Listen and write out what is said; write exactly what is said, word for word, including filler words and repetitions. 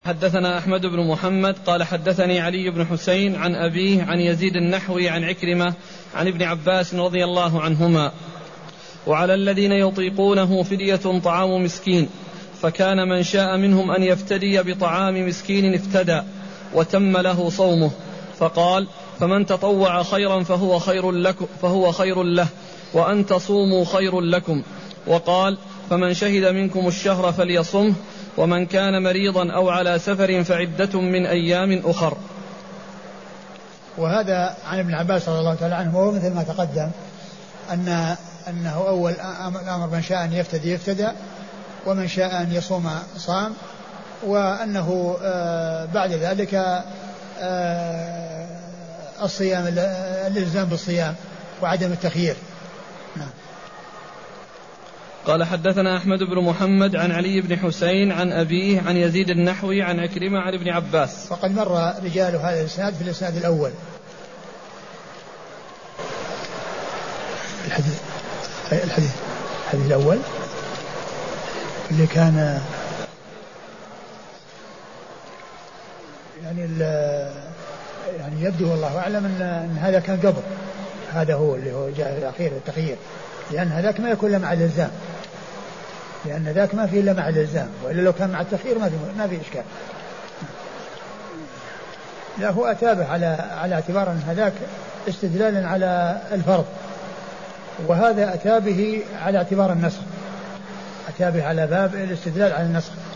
حدثنا أحمد بن محمد قال حدثني علي بن حسين عن أبيه عن يزيد النحوي عن عكرمة عن ابن عباس رضي الله عنهما: وعلى الذين يطيقونه فدية طعام مسكين، فكان من شاء منهم أن يفتدي بطعام مسكين افتدى وتم له صومه. فقال: فمن تطوع خيرا فهو خير لكم فهو خير له، وأن تصوموا خير لكم. وقال: فمن شهد منكم الشهر فليصمه، ومن كان مريضا أو على سفر فعدة من أيام أخر. وهذا عن ابن عباس رضي الله تعالى عنه، وهو مثل ما تقدم أن أنه أول الأمر من شاء أن يفتدي يفتدى، ومن شاء أن يصوم صام، وأنه بعد ذلك الصيام الالتزام بالصيام وعدم التخيير. نعم. قال حدثنا أحمد بن محمد عن علي بن حسين عن أبيه عن يزيد النحوي عن عكرمة عن ابن عباس. وقد مر رجال هذا الإسناد في الإسناد الأول. الحديث الحديث الحديث الأول اللي كان يعني يعني يبدو والله أعلم أن, أن هذا كان قبل، هذا هو اللي هو جاء الأخير التخيير، لأن هذاك ما يكون إلا مع الإلزام، لأن ذاك ما فيه إلا مع الإلزام، وإلا لو كان مع التخيير ما في ما في إشكال. لا، هو أتابه على على اعتبار أن هذاك استدلالا على الفرض، وهذا أتابه على اعتبار النسخ، أتابه على باب الاستدلال على النسخ.